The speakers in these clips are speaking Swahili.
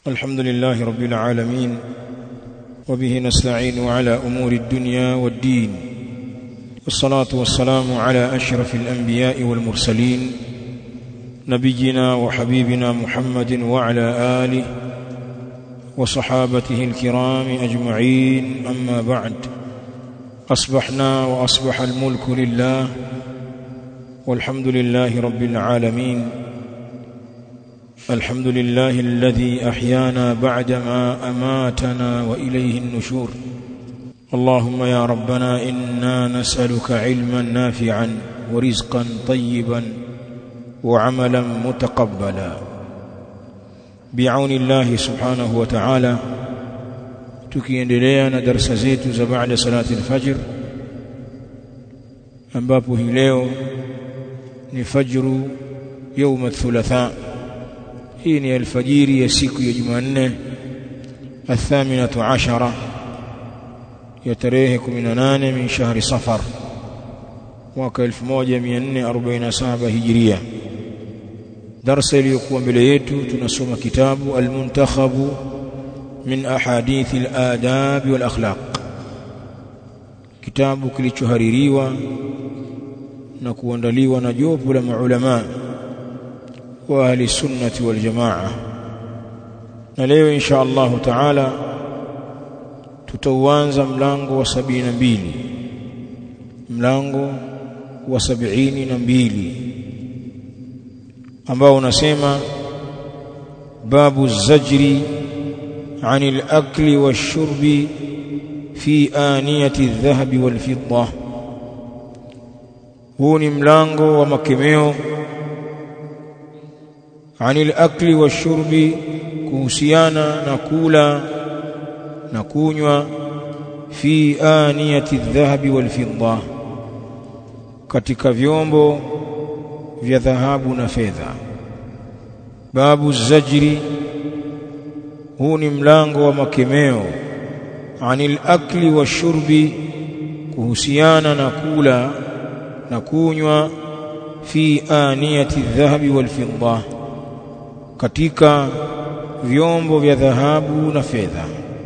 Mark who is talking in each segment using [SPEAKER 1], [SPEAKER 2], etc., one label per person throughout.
[SPEAKER 1] الحمد لله رب العالمين وبه نستعين على أمور الدنيا والدين والصلاة والسلام على أشرف الأنبياء والمرسلين نبينا وحبيبنا محمد وعلى آله وصحابته الكرام أجمعين أما بعد أصبحنا وأصبح الملك لله والحمد لله رب العالمين الحمد لله الذي أحيانا بعدما أماتنا وإليه النشور اللهم يا ربنا إنا نسألك علما نافعا ورزقا طيبا وعملا متقبلا بعون الله سبحانه وتعالى tukiendelea na darasa zetu za baada salati al-fajr ambapo hii leo ni fajru يوم الثلاثاء hii ni alfajiri ya siku ya Jumanne الثامنة عشرة ya tarehe 18 min shahri Safar mwaka 1447 Hijria. Darasa iliyokuwa mbele yetu tunasoma kitabu Al-Muntakhab min ahadith al-adab wal akhlaq, kitabu kilichohaririwa na kuandaliwa na jopo la maulama wa ahli sunnati wal jamaa. Na leo insha Allah taala tutauanza mlango wa 72, mlango wa 72 ambao unasema babu zajri anil akli washurbi fi aniyati adh-dhahabi wal fidda. Huu ni mlango wa makemeo anil akli washurbi, kuhusiana na kula na kunywa, fi aniyati adh-dhahabi wal fidda, katika vyombo vya dhahabu na fedha. Babu zajri, huu ni mlango wa makemeo anil akli washurbi, kuhusiana na kula na kunywa, fi aniyati adh-dhahabi wal fidda, katika vyombo vya dhahabu na fedha.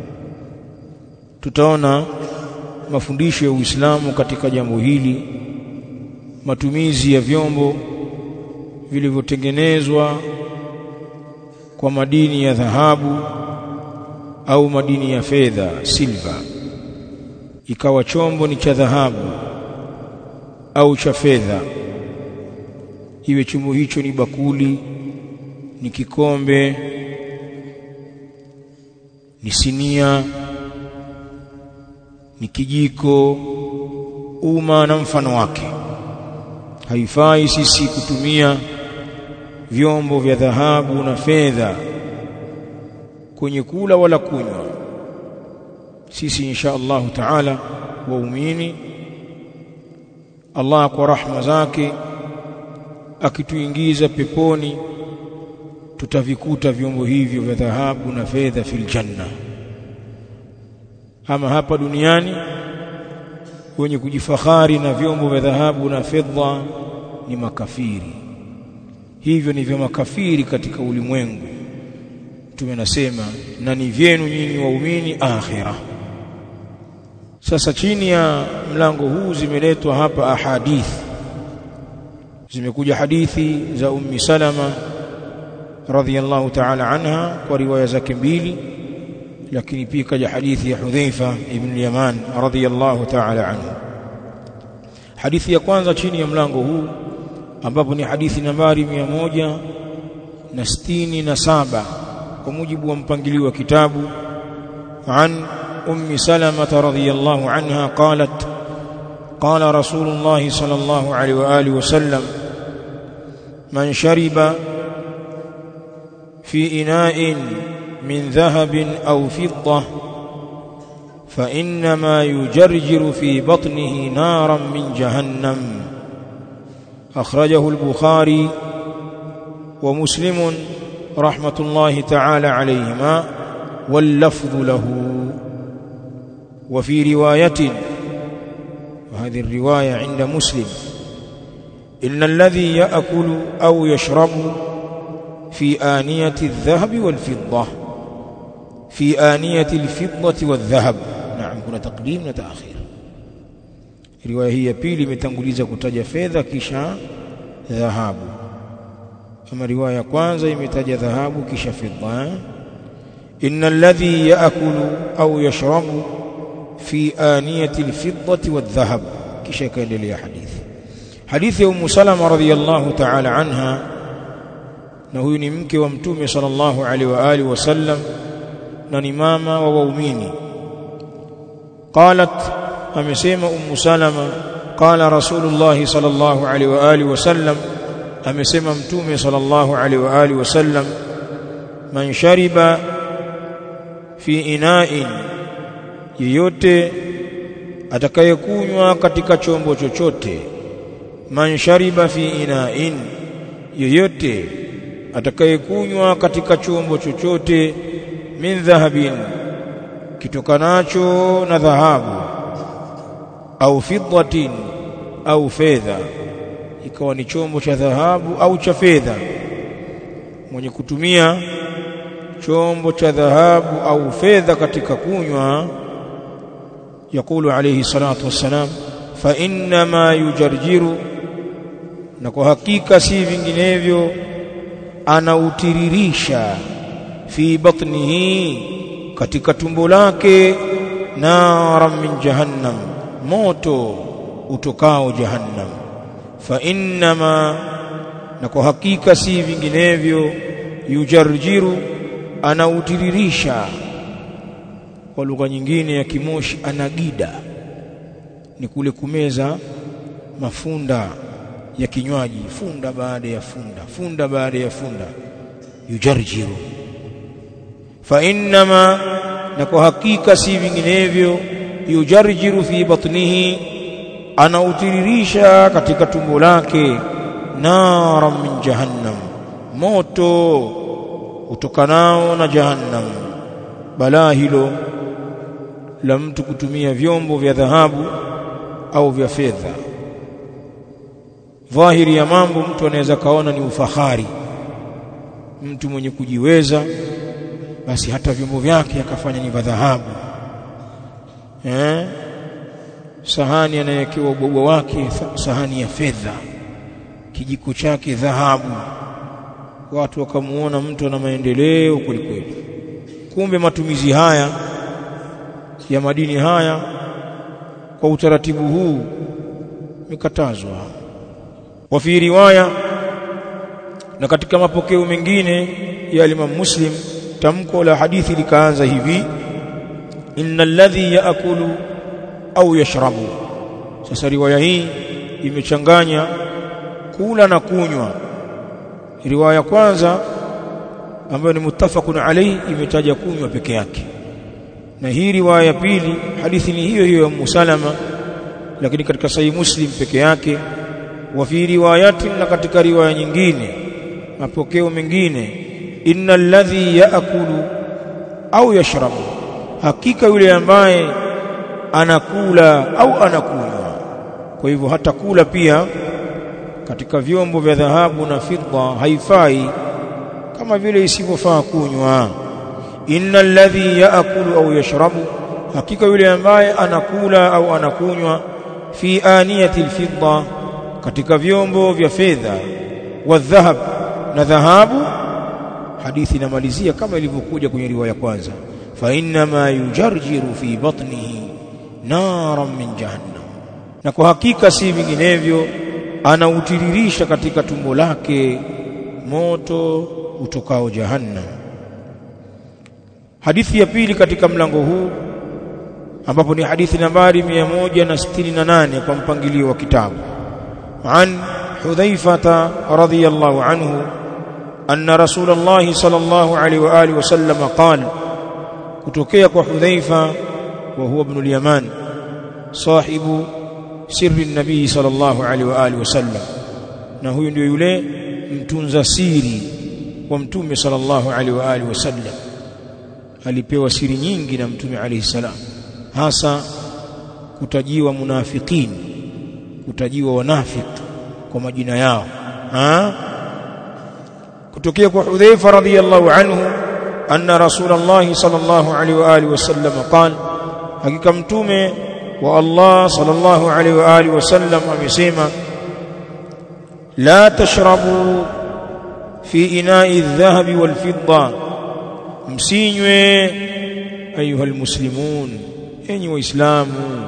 [SPEAKER 1] Tutaona mafundisho ya Uislamu katika jambo hili, matumizi ya vyombo vilivyotengenezwa kwa madini ya dhahabu au madini ya fedha, silver. Ikawa chombo ni cha dhahabu au cha fedha, iwe chombo hicho ni bakuli, ni kikombe, ni sinia, ni kijiko, uma na mfano wake. Haifai sisi kutumia vyombo vya dhahabu na fedha kwenye kula wala kunywa. Sisi insha Allah taala waumini, Allah kwa rahma zake akituingiza peponi, tutavikuta vyombo hivyo vya dhahabu na fedha fil janna. Ama hapa duniani wenye kujifahari na vyombo vya dhahabu na fedha ni makafiri. Hivyo ni vya makafiri katika ulimwengu. Tumenasema na ni vyenu nyinyi waumini akhira. Sasa chini ya mlango huu zimeletwa hapa ahadith. Zimekuja hadithi za Ummi Salama radhiyallahu ta'ala anha kwa riwaya zake mbili, lakini pia kaja hadithi ya Hudhaifa ibn Yaman radhiyallahu ta'ala anhu. Hadithi ya kwanza chini ya mlango huu, ambapo ni hadithi nambari 167 kwa mujibu wa mpangilio wa kitabu. An Ummi Salama radhiyallahu anha qalat qala Rasulullah sallallahu alayhi wa alihi wasallam man shariba في إناء من ذهب أو فضة فإنما يجرجر في بطنه نارا من جهنم. أخرجه البخاري ومسلم رحمة الله تعالى عليهما واللفظ له. وفي رواية، وهذه الرواية عند مسلم، إن الذي يأكل أو يشرب في آنية الذهب والفضة fi aniyati al-fiddati wadh-dhahab. Naam, kuna taqdim na ta'khir. Riwaya hii ya pili imetanguliza kutaja fedha kisha dhahabu, kama riwaya ya kwanza imetaja dhahabu kisha fedha. Innal ladhi yaakulu au yashrabu fi aniyati al-fiddati wadh-dhahab, kisha kaendelea hadithi ya Ummu Salama radhiyallahu ta'ala anha, na huyu ni mke wa Mtume sallallahu alaihi wa alihi wasallam na ni mama wa waumini. Qalat, amesema Ummu Salama, qala Rasulullah sallallahu alaihi wa alihi wasallam, amesema Mtume sallallahu alaihi wa alihi wasallam, man shariba fi ina'in, yeyote atakayekunywa katika chombo chochote. Man shariba fi ina'in, yeyote atakayekunywa katika chombo chochote. Min dhahabin, kitokanacho na dhahabu. Au fiddatin, au fedha, ikawa ni chombo cha dhahabu au cha fedha. Mwenye kutumia chombo cha dhahabu au fedha katika kunywa, yakulu alayhi salatu wassalam, fa inna ma yujarjiru, na kwa hakika si vinginevyo anautiririsha, fi batnihi, katika tumbo lake, naran min jahannam, moto utokao jahannam. Fa inna ma, na kwa hakika si vinginevyo, yujarjiru, anautiririsha. Kwa lugha nyingine ya Kimoshi, anagida, ni kule kumeza mafunda ya kinywaji, funda baada ya funda, funda baada ya funda, yujarjiru. Fa innama, na kwa hakika si vinginevyo, yujarjiru fi batnihi, anautiririsha katika tumbo lake, naran min jahannam, moto utokanao na jahannam. Balaa hilo la mtu kutumia vyombo vya dhahabu au vya fedha. Dhahiri ya mambo, mtu anaweza kaona ni ufahari, mtu mwenye kujiweza, basi hata vyombo vyake akafanya ni vya dhahabu. Sahani anayekewa ubwabwa wake sahani ya fedha, kijiko chake dhahabu. Watu wakamuona mtu ana maendeleo kweli. Kumbe matumizi haya ya madini haya kwa utaratibu huu mikatazwa. Wa fi riwaya, na katika mapokeo mengine ya Imam Muslim, tamko la hadithi likaanza hivi: innal ladhi yaakulu au yashrabu. Sasa riwaya hii imechanganya kula na kunywa. Riwaya kwanza ambayo ni muttafaqun alayhi imetaja kunywa peke yake, na hii riwaya ya pili hadithi ni hiyo hiyo ya Ummu Salama, lakini katika Sahih Muslim peke yake. Wa fi riwayati, na katika riwaya nyingine, mapokeo mengine, innal ladhi yaakulu au yashrabu, hakika yule ambaye anakula au anakunywa. Kwa hivyo hata kula pia katika vyombo vya dhahabu na fidda haifai, kama vile isivyofaa kunywa. Innal ladhi yaakulu au yashrabu, hakika yule ambaye anakula au anakunywa, fi aniyati alfidda, katika vyombo vya fedha, wa dhahab, na dhahabu. Hadithi inamalizia kama ilivyokuja kwenye riwaya kwanza, fa inna ma yujarjiru fi batnihi naran min jahannam, na kwa hakika si vinginevyo anautiririsha katika tumbo lake moto utokao jahannam. Hadithi ya pili katika mlango huu, ambapo ni hadithi nambari 168 kwa mpangilio wa kitabu. An Hudhaifah radhiyallahu anhu anna Rasulullah sallallahu alaihi wa alihi wasallam qala, kutokea kwa Hudhaifa wa huwa ibn al-Yaman sahibu sirri nabii sallallahu alaihi wa alihi wasallam, na huyu ndio yule mtunza siri wa Mtume sallallahu alaihi wa alihi wasallam. Alipewa siri nyingi na Mtume alayhi salam, hasa kutajiwa munafikin, kutajiwa wanafiki kwa majina yao. Kutokea kwa Hudhaifa radhiyallahu anhu anna rasulullah sallallahu alaihi wa alihi wasallam qala, hakika mtume wa Allah sallallahu alaihi wa alihi wasallam amesema, la tashrabu fi ina'i adh-dhahabi wal fidda, msinywe ayuha almuslimun, enyi waislamu,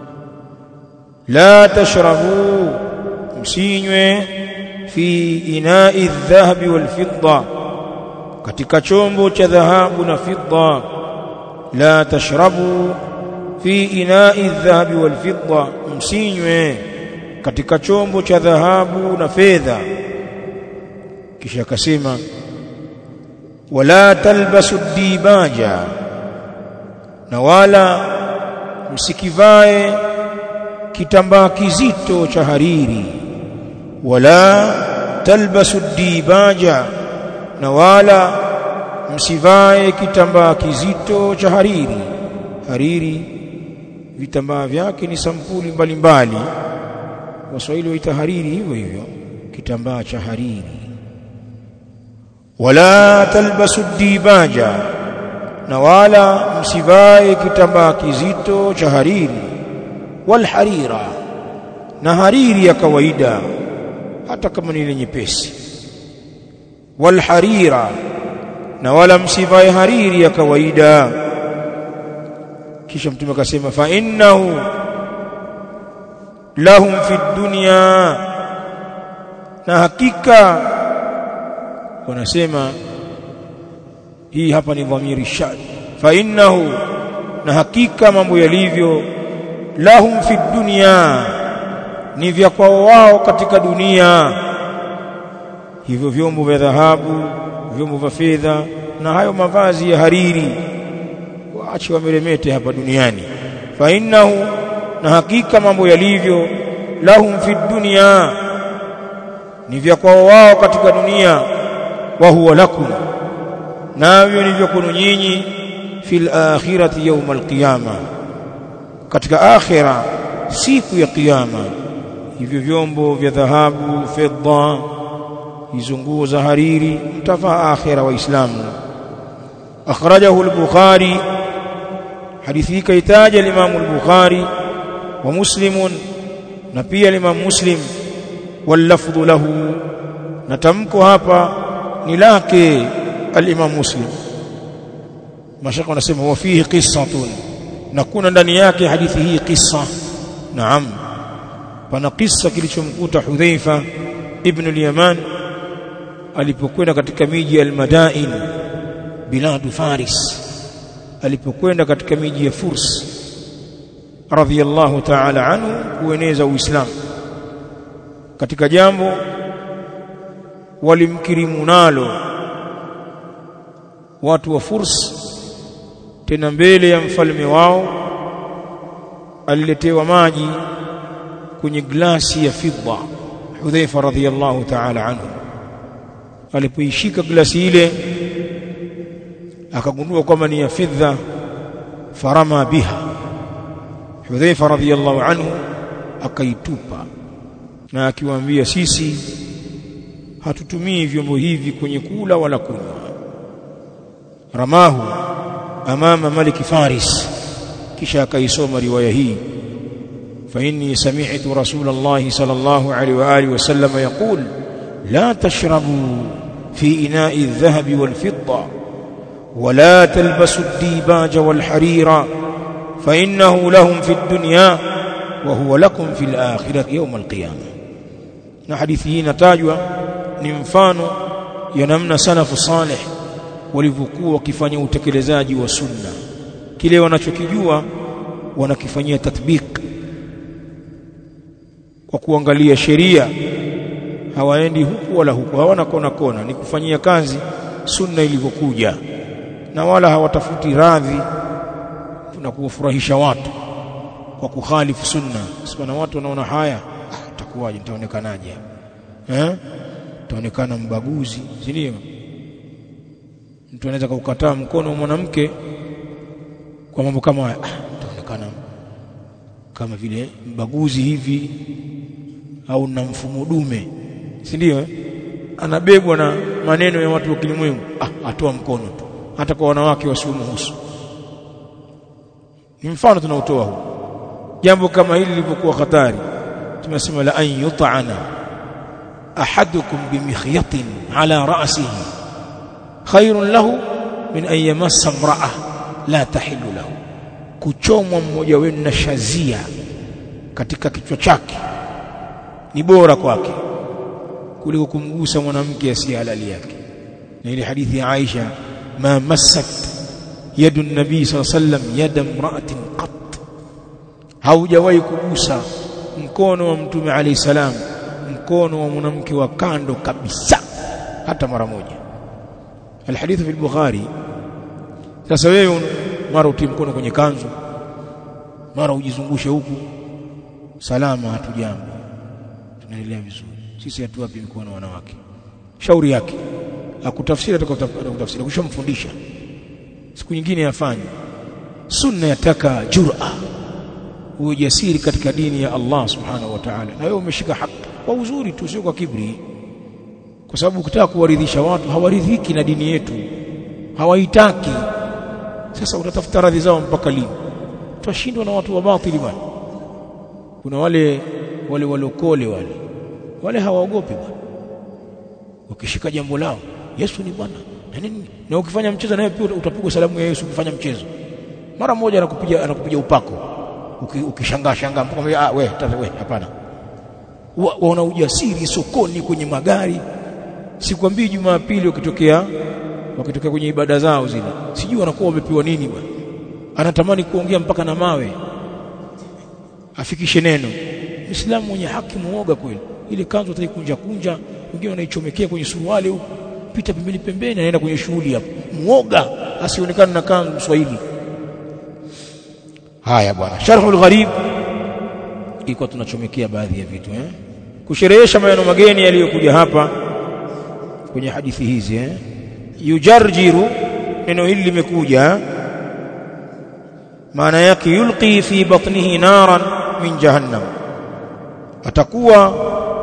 [SPEAKER 1] la tashrabu, msinywe fi ina'i adh-dhahabi wal fidda, katika chombo cha dhahabu na fidda. La tashrabu fi ina'i adh-dhahabi wal fidda, msinywe katika chombo cha dhahabu na fedha. Kisha akasema, wala talbasu dibaja, na wala msikivae kitambaa kizito cha hariri. Wala talbasu dibaja, na wala msivae kitambaa kizito cha hariri. Hariri vitambaa vyake ni sampuli mbalimbali, Waswahili huita hariri hivyo hivyo, kitambaa cha hariri. Wala talbasu dibaja, na wala msivae kitambaa kizito cha hariri. Wal harira, na hariri ya kawaida hata kama ni nyepesi. Wal harira, na wala msivae hariri ya kawaida. Kisha mtume akasema, fa innahu lahum fi dunya, na hakika, wanasema hii hapa ni dhamiri shad, fa innahu, na hakika mambo yalivyo, lahum fi dunya, ni vya kwao wao katika dunia. Hivyo vyombo vya dhahabu, vyombo vya fedha na hayo mavazi ya hariri, waache wameremete hapa duniani. Fa innahu, na hakika mambo yalivyo, lahum fi dunya, ni vya kwao wao katika dunia. Wa huwa lakum, navyo ni vya kwenu nyinyi, fil akhirati yawm alqiyama, katika akhira, siku ya kiyama. Hivyo vyombo vya dhahabu, fedha, hizo nguo za hariri mtavaa akhira, waislamu. Akhrajahu al-Bukhari, hadithi kaitaja al-Imam al-Bukhari wa Muslim, na pia al-Imam Muslim. Wal lafdhu lahu, na tamko hapa ni lake al-Imam Muslim. Mashaka wanasema wa fihi qissatun, na kuna ndani yake hadithi hii qissa. Naam, pana qissa kilichomkuta Hudhaifa ibn al-Yaman alipokwenda katika miji ya al-Madain, biladu Faris, alipokwenda katika miji ya Furs radhiyallahu ta'ala anhu kueneza Uislamu. Katika jambo walimkirimu nalo watu wa Furs, tena mbele ya mfalme wao aliletewa maji kwenye glasi ya fidda. Hudhaifa radhiyallahu ta'ala anhu alipoishika glasi ile akagundua kwamba ni ya fidda, farama biha. Hudhaifa radhiyallahu anhu akaitupa, na akiwaambia, sisi hatutumii vyombo hivi kwenye kula wala kunywa. Ramahu amama maliki Faris. Kisha akaisoma riwaya hii, fa inni sami'tu Rasulullah sallallahu alaihi wa alihi wasallam yaqul, la tashrabu fi ina'i adh-dhahabi wal fidda, wa la talbasu ad-dibaja wal harira, fa innahu lahum fi ad-dunya wa huwa lakum fi al-akhirati yawm al-qiyamah. Na hadithi hii inatajwa ni mfano ya namna salafu salih walivyokuwa wakifanya utekelezaji wa sunna. Kile wanachokijua wanakifanyia tatbik kwa kuangalia sheria, hawaendi huku wala huku, hawana kona, ni kufanyia kazi sunna ilivyokuja, na wala hawatafuti radhi na kuwafurahisha watu kwa kukhalifu sunna. Sikuna watu wanaona haya, itakuwaje, nitaonekanaje? Taonekana mbaguzi, si ndio? Mtu anaweza kukataa mkono wa mwanamke kwa mambo kama haya, taonekana kama vile mbaguzi hivi, au na mfumo dume, si ndio? Anabebwa na maneno ya watu wa kilimwengu, atoa mkono tu, hata kwa wanawake wasiomhusu. Ni mfano tunaotoa huu. Jambo kama hili lilipokuwa hatari, tumesema la an yut'ana ahadukum bimikhyatin ala ra'sihi khairun lahu min an yamassa imra'a la tahillu lahu, kuchomwa mmoja wenu na shazia katika kichwa chake ni bora kwake kuliko kumgusa mwanamke asiye halali yake. Na ile hadithi ya Aisha, ma massat yadu an-nabi sallallahu alayhi wasallam yada imra'atin qat, haujawahi kugusa mkono wa mtume alayhi salam mkono wa mwanamke wa kando kabisa hata mara moja. Alhadithu fil Bukhari. Sasa wewe mara utie mkono kwenye kanzu, mara ujizungushe huku, salama, hatujambo, tunaendelea vizuri. Sisi hatuwapi mkono wanawake. Shauri yake akutafsiri, atakutafsiri, kushamfundisha, siku nyingine afanye. Sunna yataka jur'a, ujasiri katika dini ya Allah subhanahu wa ta'ala, na wewe umeshika haki kwa uzuri tu, sio kwa kibri. Kwa sababu ukitaka kuwaridhisha watu, hawaridhiki na dini yetu, hawaitaki. Sasa utatafuta radhi zao mpaka lini? Tutashindwa na watu wa batili bwana. Kuna wale walokole wale hawaogopi bwana. Ukishika jambo lao, Yesu ni Bwana na nini, na ukifanya mchezo naye pia utapigwa salamu ya Yesu. Ukifanya mchezo mara moja anakupiga upako, ukishangaa mpaka wewe hapana. Wana ujasiri sokoni, kwenye magari. Sikwambii Jumapili wakitokea kwenye ibada zao zile, sijui wanakuwa wamepewa nini bwana. Anatamani kuongea mpaka na mawe afikishe neno. Muislamu mwenye haki, muoga kweli. Ile kanzu ataikunja, wengine wanaichomekea kwenye suruali huko, pita pembeni anaenda kwenye shughuli hapo. Muoga asionekane na kanzu Mswahili. Haya bwana, Sharhul Gharib iko tunachomekea baadhi ya vitu kusherehesha maneno mageni yaliyokuja hapa kwenye hadithi hizi Yujarjiru, neno hili limekuja maana yake yulqi fi batnihi naran min jahannam, atakuwa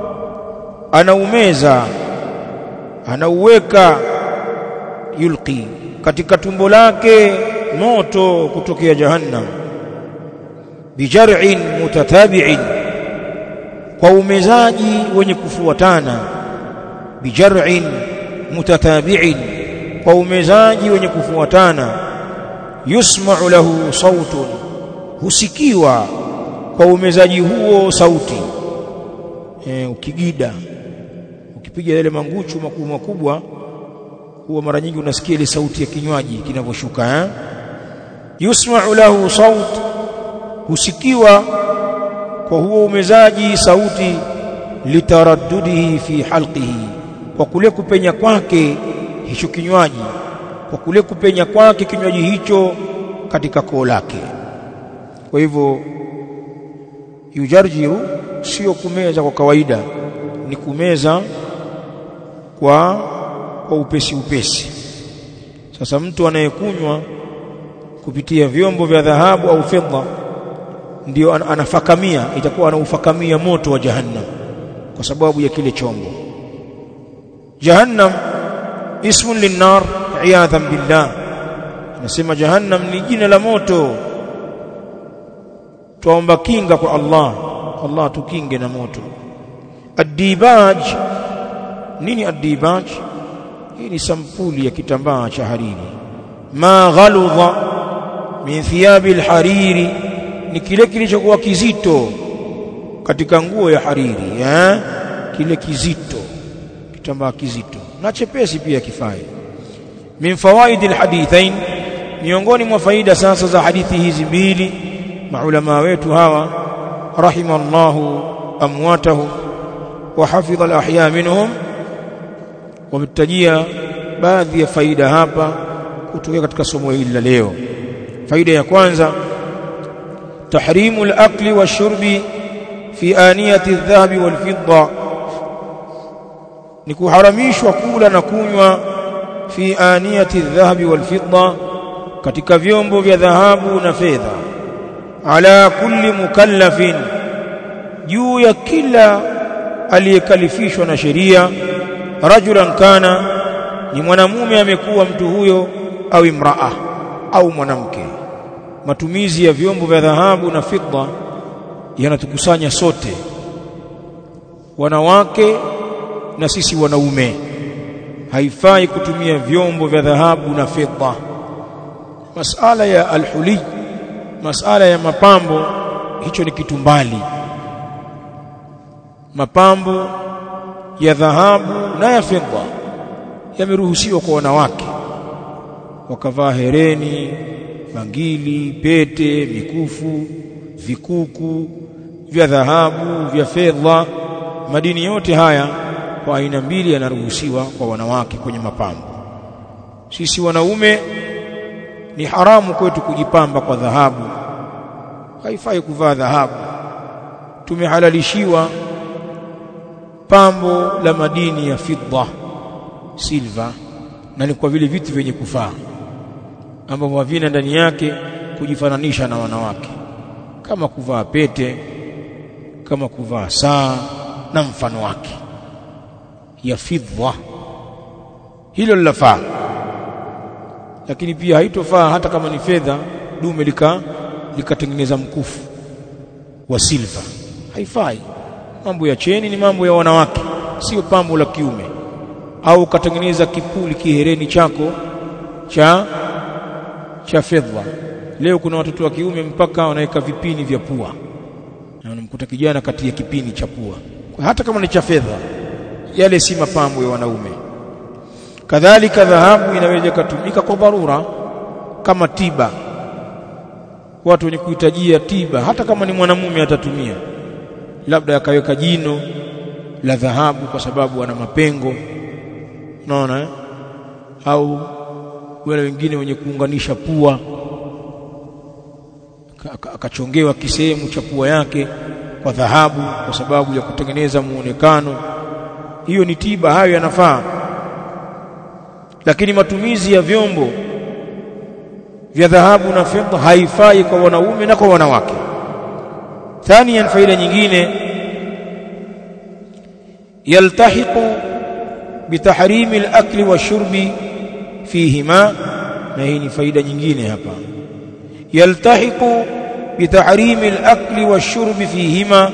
[SPEAKER 1] anauweka yulqi katika tumbo lake moto kutokea jahannam, bijar'in mutatabi'in, kwa umezaji wenye kufuatana. Bijar'in mutatabi'in, kwa umezaji wenye kufuatana. Yusma'u lahu sautun, husikiwa kwa umezaji huo sauti. Ukigida, ukipiga yale manguchu makubwa, huwa mara nyingi unasikia ile sauti ya kinywaji kinavyoshuka. Yusma'u lahu saut, husikiwa kwa huo umezaji sauti. Litaraddudihi fi halqihi, kwa kule kupenya kwake hicho kinywaji, kwa kule kupenya kwake kinywaji hicho katika koo lake. Kwa hivyo yujarjiru sio kumeza kwa kawaida, ni kumeza kwa upesi. Sasa mtu anayekunywa kupitia vyombo vya dhahabu au fedha ndio anafakamia, itakuwa anaufakamia moto wa jahannam kwa sababu ya kile chombo. Jahannam ismun linnar iyadhan billah, nasema jahannam ni jina la moto. Tuomba kinga kwa Allah tukinge na moto. Ad-dibaj, nini ad-dibaj? Hii ni sampuli ya kitambaa cha hariri. Ma ghaludha min thiyabil hariri, ni kile kilichokuwa kizito katika nguo ya hariri, kile kizito, kitambaa kizito na chepesi pia kifai. Min fawaidil hadithain, miongoni mwa faida sasa za hadithi hizi mbili, maulama wetu hawa rahimallahu amwatahum wa hafidha al-ahya minhum, wametajia baadhi ya faida hapa kutoka katika somo hili la leo. Faida ya kwanza, tahrimu al-akli wash-shurbi fi aniyati adh-dhahabi wal-fidda, ni kuharamishwa kula na kunywa fi aniyati adh-dhahabi wal-fidda, katika vyombo vya dhahabu na fedha. Ala kulli mukallafin, juu ya kila aliyekalifishwa na sheria. Rajulan kana, ni mwanamume amekuwa mtu huyo, au imraa au mwanamke. Matumizi ya vyombo vya dhahabu na fidda yanatukusanya sote, wanawake na sisi wanaume. Haifai kutumia vyombo vya dhahabu na fidda. Masala ya alhuli, masala ya mapambo, hicho ni kitu mbali. Mapambo ya dhahabu na ya fidda yameruhusiwa kwa wanawake, wakavaa hereni, bangili, pete, mikufu, vikuku vya dhahabu, vya fedha. Madini yote haya kwa aina mbili yanaruhusiwa kwa wanawake kwenye mapambo. Sisi wanaume ni haramu kwetu kujipamba kwa dhahabu, haifai kuvaa dhahabu. Tumehalalishiwa pambo la madini ya fidda, silver, na ni kwa vile vitu vyenye kufaa ambavyo havina ndani yake kujifananisha na wanawake, kama kuvaa pete, kama kuvaa saa na mfano wake ya fidda. Hilo linafaa, lakini pia haitofaa hata kama ni fedha dume likatengeneza mkufu wa silver, haifai. Mambo ya cheni ni mambo ya wanawake, sio pambo la kiume. Au katengeneza kipuli, kihereni chako cha fedha. Leo kuna watoto wa kiume mpaka wanaweka vipini vya pua, na unamkuta kijana kati ya kipini cha pua, hata kama ni cha fedha. Yale si mapambo ya wanaume. Kadhalika dhahabu inaweza kutumika kwa dharura kama tiba. Watu wenye kuhitajia tiba, hata kama ni mwanamume atatumia, labda akaweka jino la dhahabu kwa sababu ana mapengo, unaona, au wale wengine wenye kuunganisha pua, akachongewa kisehemu cha pua yake kwa dhahabu kwa sababu ya kutengeneza muonekano. Hiyo ni tiba, hayo yanafaa. Lakini matumizi ya vyombo vya dhahabu na fedha haifai kwa wanaume na kwa wanawake. Thaniyan, faida nyingine, yaltahiqu bitahrimi al-akli wash-shurbi fihima. Na hii ni faida nyingine hapa, yaltahiqu bitahrimi al-akli wash-shurbi fihima,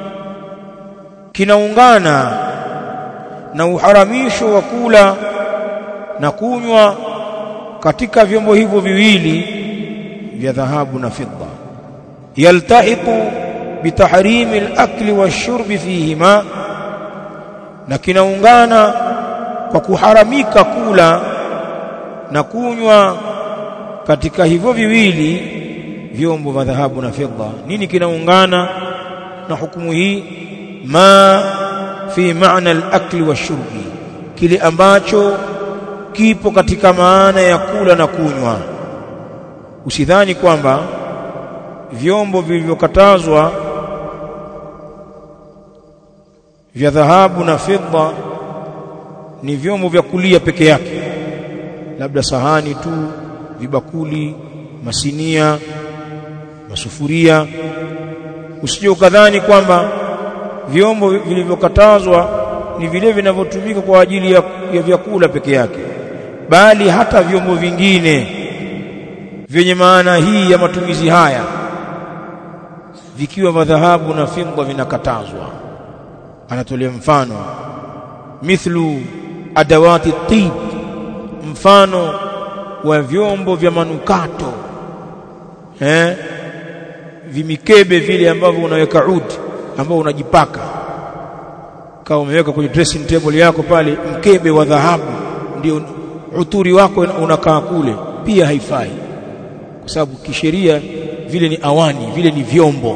[SPEAKER 1] kinaungana na uharamisho wa kula na kunywa katika vyombo hivyo viwili vya dhahabu na fidda. Yaltahiqu bitahrimi al-akli wash-shurbi fihima, na kinaungana kwa kuharamika kula na kunywa katika hivyo viwili vyombo vya dhahabu na fedha. Nini kinaungana na hukumu hii? Ma fi maana al-akli wash-shurbi, kile ambacho kipo katika maana ya kula na kunywa. Usidhani kwamba vyombo vilivyokatazwa vya dhahabu na fedha ni vyombo vya kulia peke yake, labda sahani tu, vibakuli, masinia, masufuria. Usije ukadhani kwamba vyombo vilivyokatazwa ni vile vinavyotumika kwa ajili ya vyakula peke yake, bali hata vyombo vingine vyenye maana hii ya matumizi haya vikiwa vya dhahabu na fedha vinakatazwa. Anatolea mfano, mithlu adawati tib, mfano wa vyombo vya manukato, vimikebe vile ambavyo unaweka udi ambao unajipaka, kama umeweka kwenye dressing table yako pale mkebe wa dhahabu ndio uturi wako unakaa kule, pia haifai, kwa sababu kisheria vile ni awani, vile ni vyombo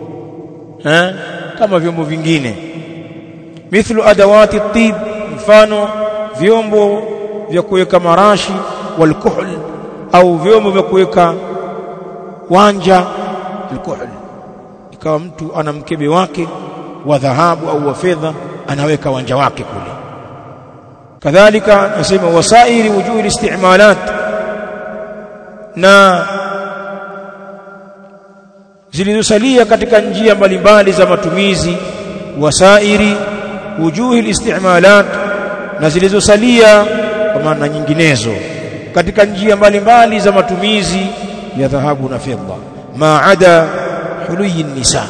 [SPEAKER 1] kama vyombo vingine. Mithlu adawati tib, mfano vyombo vya kuweka marashi, walkuhl, au vyombo vya kuweka wanja, alkuhl. Ikawa mtu ana mkebe wake wa dhahabu au wa fedha, anaweka wanja wake kule. Kadhalika nasema wasairi wujuhi isti'malat, na zilizosalia katika njia mbalimbali za matumizi. Wasairi wujuhi isti'malat, na zilizosalia kwa maana nyinginezo. katika njia mbalimbali za matumizi ya dhahabu na fedha, maada huluyi nisa,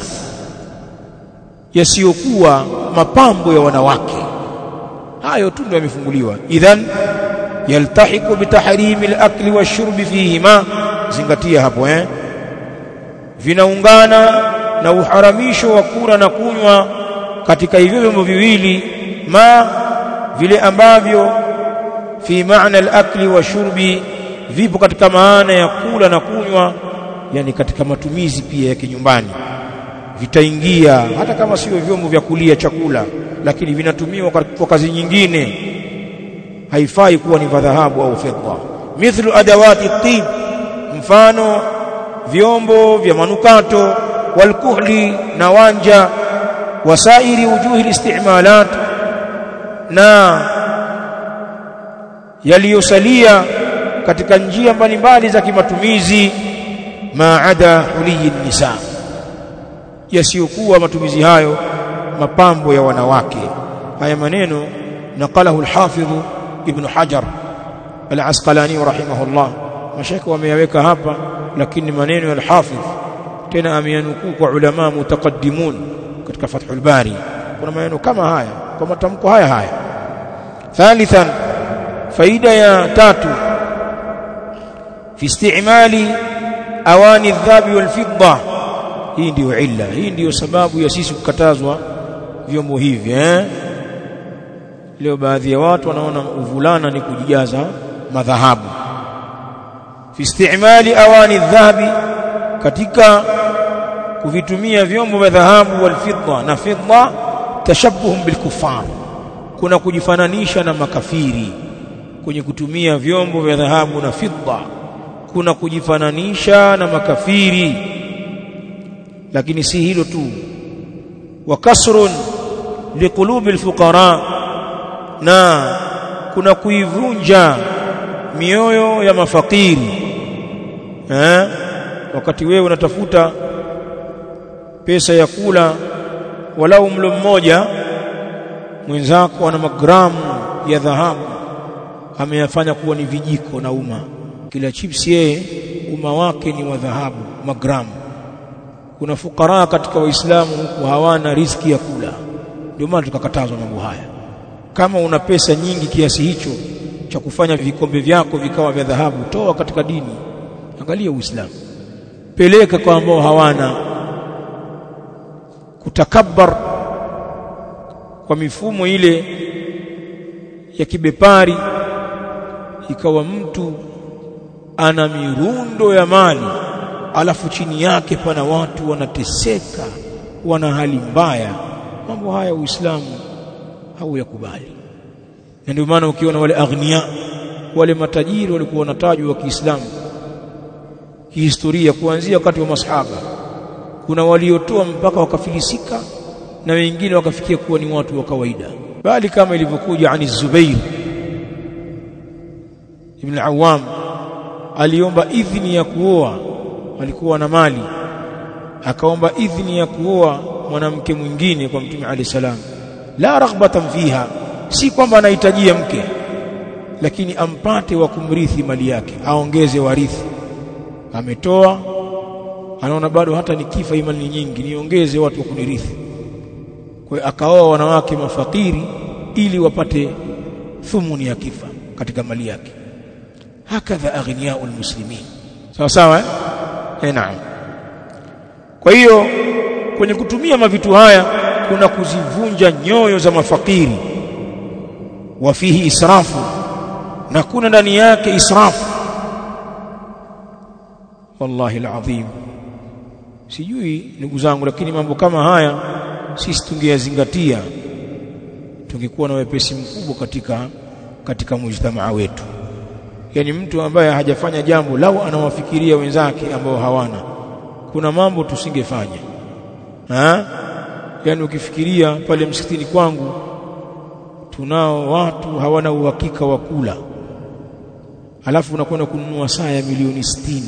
[SPEAKER 1] yasiyokuwa mapambo ya wanawake. Hayo tu ndio yamefunguliwa. Idhan yaltahiqu bitahrimi al-akli wash-shurbi fihima, zingatia hapo vinaungana na uharamisho wa kula na kunywa katika hivyo vyombo viwili, vile ambavyo fi maana al-akli wash-shurbi, vipo katika maana ya kula na kunywa, yani katika matumizi pia ya kinyumbani vitaingia, hata kama sio vyombo vya kulia chakula, lakini vinatumiwa kwa kazi nyingine, haifai kuwa ni dhahabu au fedha. Mithlu adawati tib, mfano vyombo vya manukato, walkuhli na wanja, wasairi wujuhi alistimalat, na yaliyosalia katika njia mbalimbali za kimatumizi, maada huliyi nisa, yasiyokuwa matumizi hayo mapambo ya wanawake. Haya maneno naqalahu al-Hafidh Ibn Hajar al-Asqalani rahimahullah, mashaka wameyaweka hapa, lakini maneno ya al-Hafidh tena ameyanukuu kwa ulama mutaqaddimun katika Fathul Bari. Kuna maneno kama haya kwa matamko haya. Thalithan, faida ya tatu, fi istimali awani adh-dhahabi wal-fidda. Hii ndio illa, hii ndio sababu ya sisi kukatazwa vyombo hivi. Leo baadhi ya watu wanaona uvulana ni kujijaza madhahabu. Fi istimali awani adh-dhahabi, katika kuvitumia vyombo vya dhahabu wal fidda na fidda, tashabbuhum bil kuffar, kuna kujifananisha na makafiri. Kwenye kutumia vyombo vya dhahabu na fidda kuna kujifananisha na makafiri. Lakini si hilo tu, wa kasrun liqulubil fuqara, na kuna kuivunja mioyo ya mafakiri. Wakati wewe unatafuta pesa ya kula walau mlo mmoja, mwenzako ana magramu ya dhahabu ameyafanya kuwa ni vijiko na uma. Kila chips yeye uma wake ni wa dhahabu, magramu. Kuna fukara katika Waislamu huku hawana riziki ya kula, ndio maana tukakatazwa mambo haya. Kama una pesa nyingi kiasi hicho cha kufanya vikombe vyako vikawa vya dhahabu, toa katika dini. Angalia Uislamu, peleka kwa ambao hawana. Kutakabbar kwa mifumo ile ya kibepari, ikawa mtu ana mirundo ya mali, alafu chini yake pana watu wanateseka, wana hali mbaya. Mambo haya Uislamu hauyakubali. Na ndio maana ukiona wale aghnia, wale matajiri walikuwa wanatajwa wa Kiislamu kihistoria, kuanzia wakati wa masahaba, kuna waliotoa mpaka wakafilisika, na wengine wakafikia kuwa ni watu wa kawaida. Bali kama ilivyokuja ani Zubair ibn al-Awwam, aliomba idhini ya kuoa, alikuwa na mali, akaomba idhini ya kuoa mwanamke mwingine kwa Mtume alayhi salam, la raghbatan fiha, si kwamba anahitajia mke, lakini ampate wa kumrithi mali yake, aongeze warithi. Ametoa, anaona bado hata nikifa imani nyingi, niongeze watu wa kunirithi. Kwa hiyo akaoa wanawake mafakiri ili wapate thumuni ya kifa katika mali yake. Hakadha aghniyaul muslimin. Sawa sawa naam. Kwa hiyo kwenye kutumia mavitu haya kuna kuzivunja nyoyo za mafakiri. Wa fihi israfu, na kuna ndani yake israfu. Wallahi alazim, sijui ndugu zangu, lakini mambo kama haya sisi tungeyazingatia, tungekuwa na wepesi mkubwa katika mujtamaa wetu. Yani mtu ambaye hajafanya jambo, lau anawafikiria wenzake ambao hawana, kuna mambo tusingefanya. Yani ukifikiria pale msikitini kwangu tunao watu hawana uhakika wa kula, alafu unakwenda kununua saa ya milioni 60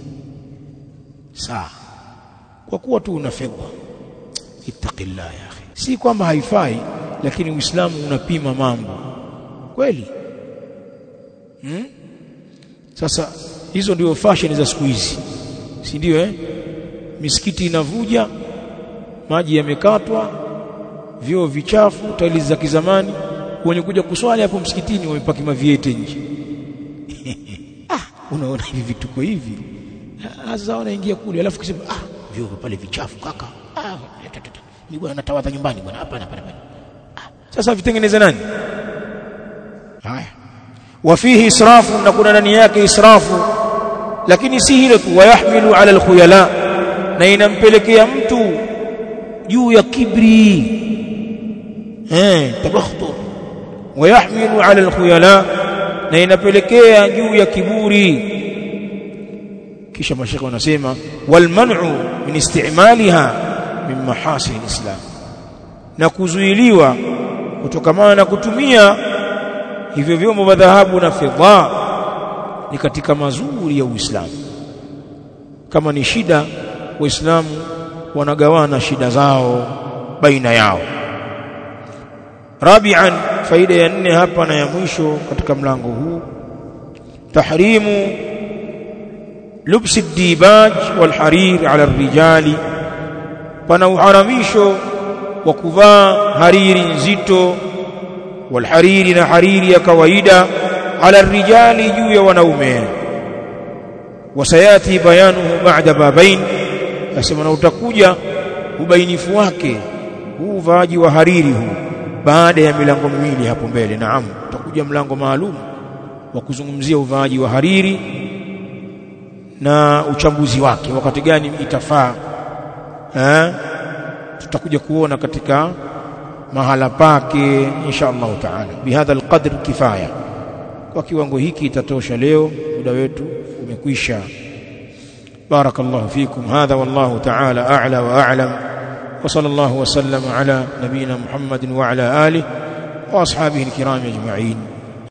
[SPEAKER 1] saa kwa kuwa tu una fedha. Ittaqillah ya akhi, si kwamba haifai, lakini Uislamu unapima mambo kweli. Sasa hizo ndio fashion za siku hizi, si ndio? Misikiti inavuja, maji yamekatwa, vyoo vichafu, taili za kizamani. Wenye kuja kuswali hapo msikitini wamepaki maviete nje. Unaona hivi vituko hivi, sasa wanaingia kule, alafu kisema vyoo pale vichafu kaka, ni bwana natawadha nyumbani bwana, hapana. Sasa vitengeneze nani? Haya, wafihi israfu, na kuna ndani yake israfu. Lakini si hilo tu, wayahmilu ala alkhuyala, na inampelekea mtu juu ya kibri, tabakhtur. Wayahmilu ala alkhuyala, na inapelekea juu ya kiburi. Kisha mashaka wanasema wal man'u min istimaliha min mahasin alislam, na kuzuiliwa kutokamana na kutumia hivyo vyombo vya dhahabu na fedha ni katika mazuri ya Uislamu. Kama ni shida, Waislamu wanagawana shida zao baina yao. Rabi'an, faida ya 4 hapa na ya mwisho katika mlango huu, tahrimu lubsi ad-dibaj wal harir ala ar-rijali, pana uharamisho wa kuvaa hariri nzito, wal hariri, na hariri ya kawaida, ala ar-rijali, juu ya wanaume. Wasayati bayanuhu ba'da babain, asema na utakuja ubainifu wake huu uvaaji wa hariri huu baada ya milango miwili hapo mbele. Naam, utakuja mlango maalum wa kuzungumzia uvaaji wa hariri na uchambuzi wake, wakati gani itafaa. Tutakuja kuona katika mahala pake insha Allah taala. Bihadha alqadr kifaya, kwa kiwango hiki itatosha leo, muda wetu umekwisha. Barakallahu fikum. Hadha wallahu taala a'la wa a'lam, wa sallallahu wa sallama ala nabiyyina Muhammadin wa ala alihi wa ashabihi alkiram ajma'in.